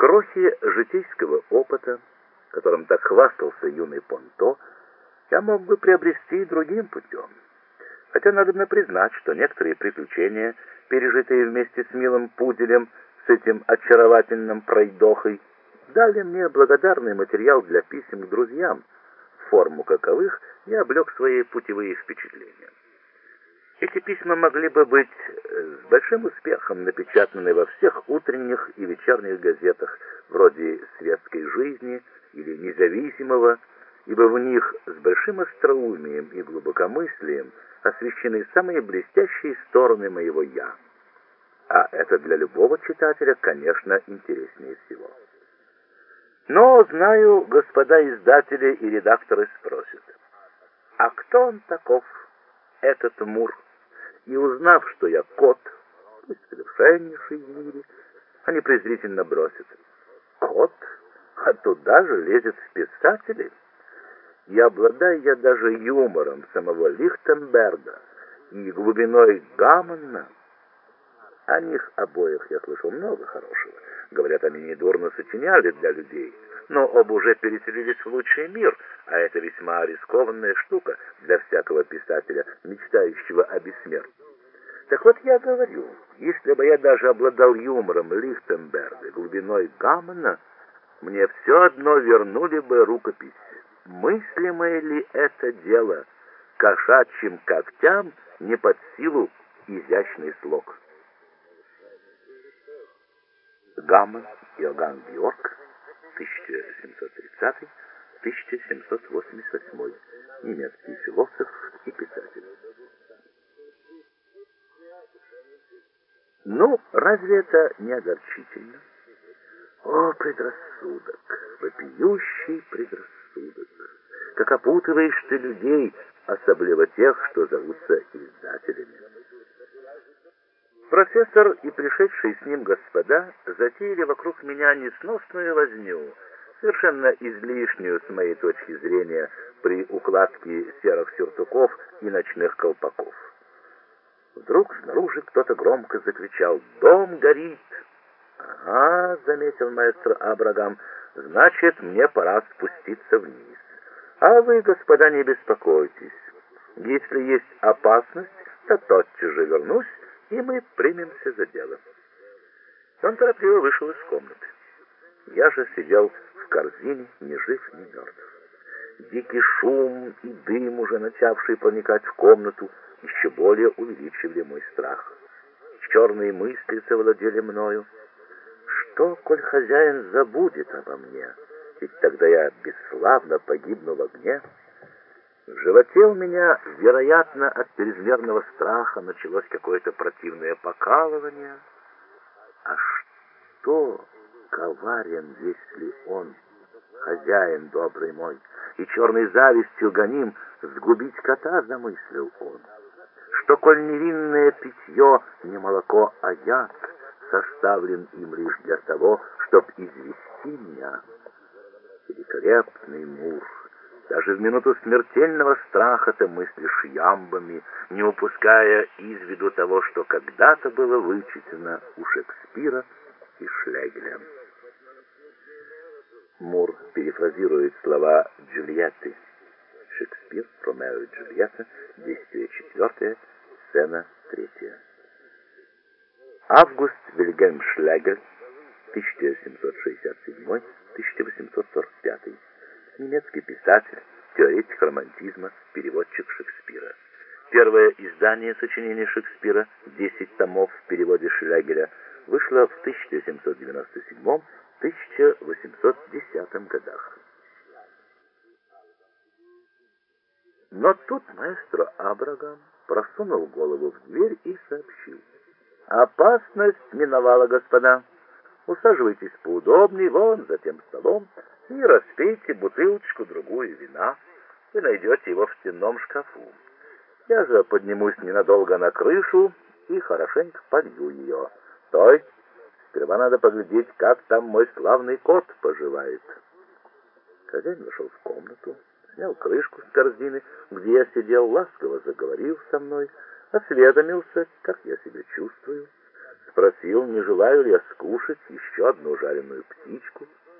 Крохи житейского опыта, которым так хвастался юный Понто, я мог бы приобрести другим путем. Хотя надо признать, что некоторые приключения, пережитые вместе с милым пуделем, с этим очаровательным пройдохой, дали мне благодарный материал для писем к друзьям, в форму каковых я облег свои путевые впечатления. Эти письма могли бы быть с большим успехом напечатаны во всех утренних и вечерних газетах, вроде «Светской жизни» или «Независимого», ибо в них с большим остроумием и глубокомыслием освещены самые блестящие стороны моего «я». А это для любого читателя, конечно, интереснее всего. Но, знаю, господа издатели и редакторы спросят, а кто он таков, этот Мур? И узнав, что я кот, пусть совершеннейший в мире, они презрительно бросят: кот? А туда же лезет в писатели? И обладаю я даже юмором самого Лихтенберга и глубиной Гаммона. О них обоих я слышал много хорошего. Говорят, они недурно сочиняли для людей, но оба уже переселились в лучший мир, а это весьма рискованная штука для всякого писателя, мечтающего о бессмертии. Так вот я говорю, если бы я даже обладал юмором Лихтенберга, глубиной Гаммона, мне все одно вернули бы рукопись. Мыслимое ли это дело кошачьим когтям не под силу изящный слог? Гаммон Иоганн Бьорк, 1730-1788, немецкий философ и писатель. Ну, разве это не огорчительно? О, предрассудок, вопиющий предрассудок! Как опутываешь ты людей, особливо тех, что зовутся издателями. Профессор и пришедшие с ним господа затеяли вокруг меня несносную возню, совершенно излишнюю с моей точки зрения при укладке серых сюртуков и ночных колпаков. Вдруг снаружи кто-то громко закричал: «Дом горит!» «Ага», — заметил маэстро Абрагам, — «значит, мне пора спуститься вниз. А вы, господа, не беспокойтесь. Если есть опасность, то тотчас же вернусь, и мы примемся за дело». Он торопливо вышел из комнаты. Я же сидел в корзине, ни жив, ни мертв. Дикий шум и дым, уже начавший проникать в комнату, еще более увеличивали мой страх. Черные мысли завладели мною. Что, коль хозяин забудет обо мне? Ведь тогда я бесславно погибну в огне. В животе у меня, вероятно, от чрезмерного страха началось какое-то противное покалывание. А что, коварен, если он, хозяин добрый мой, и черной завистью гоним, сгубить кота замыслил он? Что, коль невинное питье не молоко, а яд, составлен им лишь для того, чтоб извести меня? Великолепный Мур! Даже в минуту смертельного страха ты мыслишь ямбами, не упуская из виду того, что когда-то было вычитано у Шекспира и Шлегеля. Мур перефразирует слова Джульетты. Шекспир, Ромео и Джульетта, действие 4, сцена 3. Август Вильгельм Шлегель, 1767-1845, немецкий писатель, теоретик романтизма, переводчик Шекспира. Первое издание сочинений Шекспира, 10 томов в переводе Шлегеля, вышло в 1797-1810 годах. Но тут маэстро Абрагам просунул голову в дверь и сообщил: «Опасность миновала, господа. Усаживайтесь поудобнее, вон за тем столом, и распейте бутылочку-другую вина. Вы найдете его в стенном шкафу. Я же поднимусь ненадолго на крышу и хорошенько полью ее. Стой! Сперва надо поглядеть, как там мой славный кот поживает». Хозяин вошел в комнату, снял крышку с корзины, где я сидел, ласково заговорил со мной, осведомился, как я себя чувствую, Спросил, не желаю ли я скушать еще одну жареную птичку.